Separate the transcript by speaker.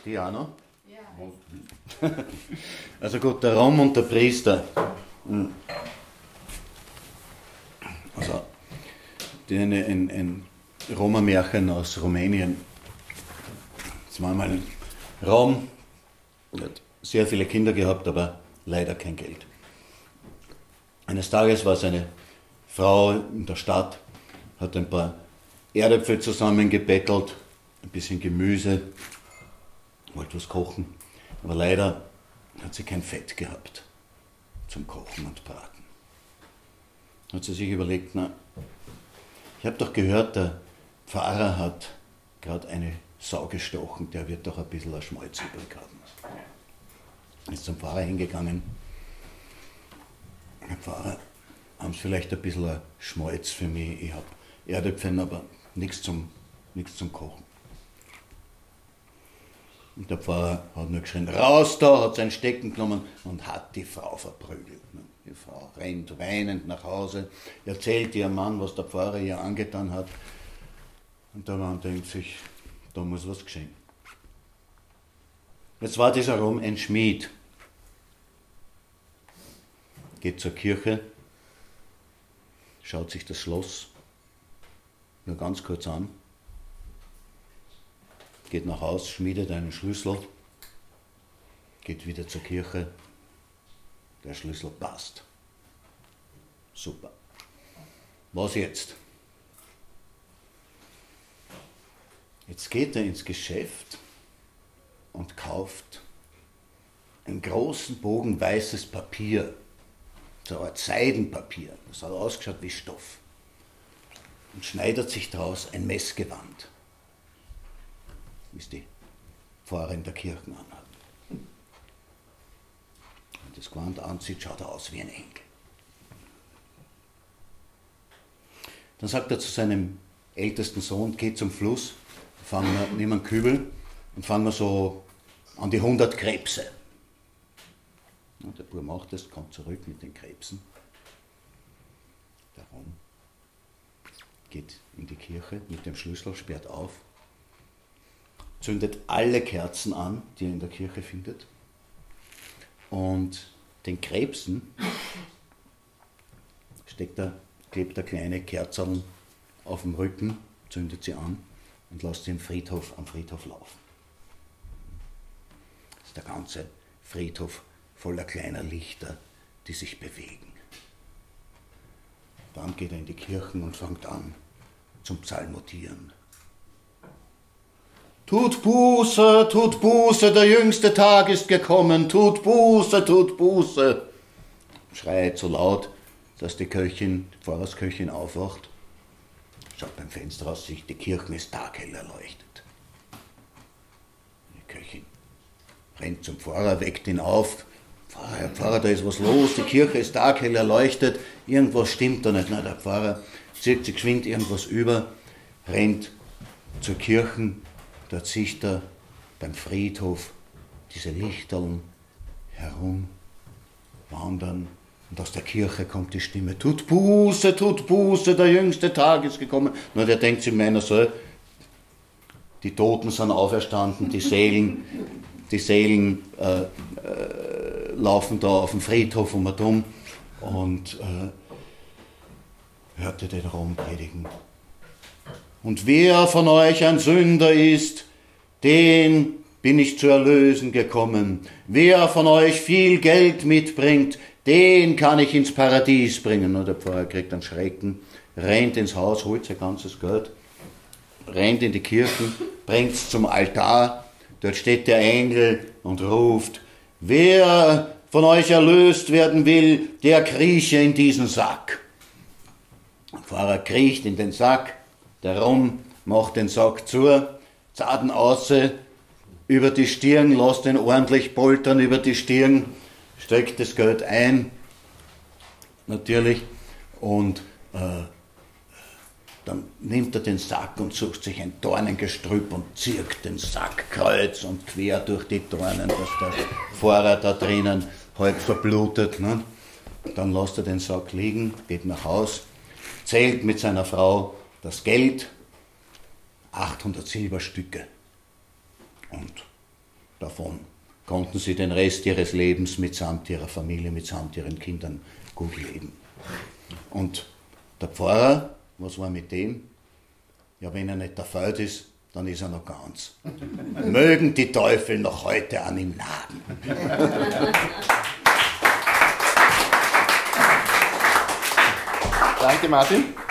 Speaker 1: Die auch noch?
Speaker 2: Ja.
Speaker 1: Also gut, der Rom und der Priester. Also, ein Roma-Märchen aus Rumänien. Es war mal Rom, hat sehr viele Kinder gehabt, aber leider kein Geld. Eines Tages war seine Frau in der Stadt, hat ein paar Erdäpfel zusammengebettelt, ein bisschen Gemüse, wollte was kochen, aber leider hat sie kein Fett gehabt zum Kochen und Braten. Hat sie sich überlegt, na, ich habe doch gehört, der Pfarrer hat gerade eine Sau gestochen, der wird doch ein bisschen ein Schmalz übrig haben. Ist zum Pfarrer hingegangen. Herr Pfarrer, haben Sie vielleicht ein bisschen ein Schmalz für mich? Ich habe Erdäpfel, aber nichts zum Kochen. Und der Pfarrer hat nur geschrien, raus da, hat seinen Stecken genommen und hat die Frau verprügelt. Die Frau rennt weinend nach Hause, erzählt ihrem Mann, was der Pfarrer ihr angetan hat. Und der Mann denkt sich, da muss was geschehen. Jetzt war dieser Rom ein Schmied. Geht zur Kirche, schaut sich das Schloss nur ganz kurz an, geht nach Haus, schmiedet einen Schlüssel, geht wieder zur Kirche, der Schlüssel passt. Super. Was jetzt? Jetzt geht er ins Geschäft und kauft einen großen Bogen weißes Papier, so eine Art Seidenpapier, das hat ausgeschaut wie Stoff, und schneidet sich daraus ein Messgewand, wie es die Pfarrer in der Kirche anhat. Wenn das Gewand anzieht, schaut er aus wie ein Engel. Dann sagt er zu seinem ältesten Sohn, geh zum Fluss, nimm einen Kübel und fangen wir so an die 100 Krebse. Und der Bub macht das, kommt zurück mit den Krebsen. Der Rom geht in die Kirche mit dem Schlüssel, sperrt auf, zündet alle Kerzen an, die er in der Kirche findet, und den Krebsen klebt er kleine Kerzen auf dem Rücken, zündet sie an und lässt sie am Friedhof laufen. Das ist der ganze Friedhof voller kleiner Lichter, die sich bewegen. Dann geht er in die Kirchen und fängt an zum Psalmodieren. Tut Buße, der jüngste Tag ist gekommen, tut Buße. Schreit so laut, dass die Pfarrersköchin aufwacht, schaut beim Fenster aus, sich die Kirche ist taghell erleuchtet. Die Köchin rennt zum Pfarrer, weckt ihn auf. Herr Pfarrer, da ist was los, die Kirche ist taghell erleuchtet, irgendwas stimmt da nicht. Na, der Pfarrer zieht sich geschwind irgendwas über, rennt zur Kirche, dort sieht er beim Friedhof diese Lichterln herumwandern und aus der Kirche kommt die Stimme, tut Buße, der jüngste Tag ist gekommen. Na, der denkt sich meiner so, die Toten sind auferstanden, die Seelen laufen da auf dem Friedhof um und hörte den Rom predigen. Und wer von euch ein Sünder ist, den bin ich zu erlösen gekommen. Wer von euch viel Geld mitbringt, den kann ich ins Paradies bringen. Und der Pfarrer kriegt einen Schrecken, rennt ins Haus, holt sein ganzes Geld, rennt in die Kirche, bringt es zum Altar. Dort steht der Engel und ruft, wer von euch erlöst werden will, der krieche in diesen Sack. Der Pfarrer kriecht in den Sack, der Rom macht den Sack zu, Zaden außer über die Stirn, lässt den ordentlich poltern über die Stirn, steckt das Geld ein, natürlich, und dann nimmt er den Sack und sucht sich ein Dornengestrüpp und zirkt den Sack kreuz und quer durch die Dornen, dass der Pfarrer da drinnen halb verblutet. Ne? Dann lässt er den Sack liegen, geht nach Haus, zählt mit seiner Frau das Geld, 800 Silberstücke. Und Davon konnten sie den Rest ihres Lebens mitsamt ihrer Familie, mitsamt ihren Kindern gut leben. Und der Pfarrer, was war mit dem? Ja, wenn er nicht erfüllt ist, dann ist er noch ganz. Mögen die Teufel noch heute an ihm nagen.
Speaker 3: Danke, Martin.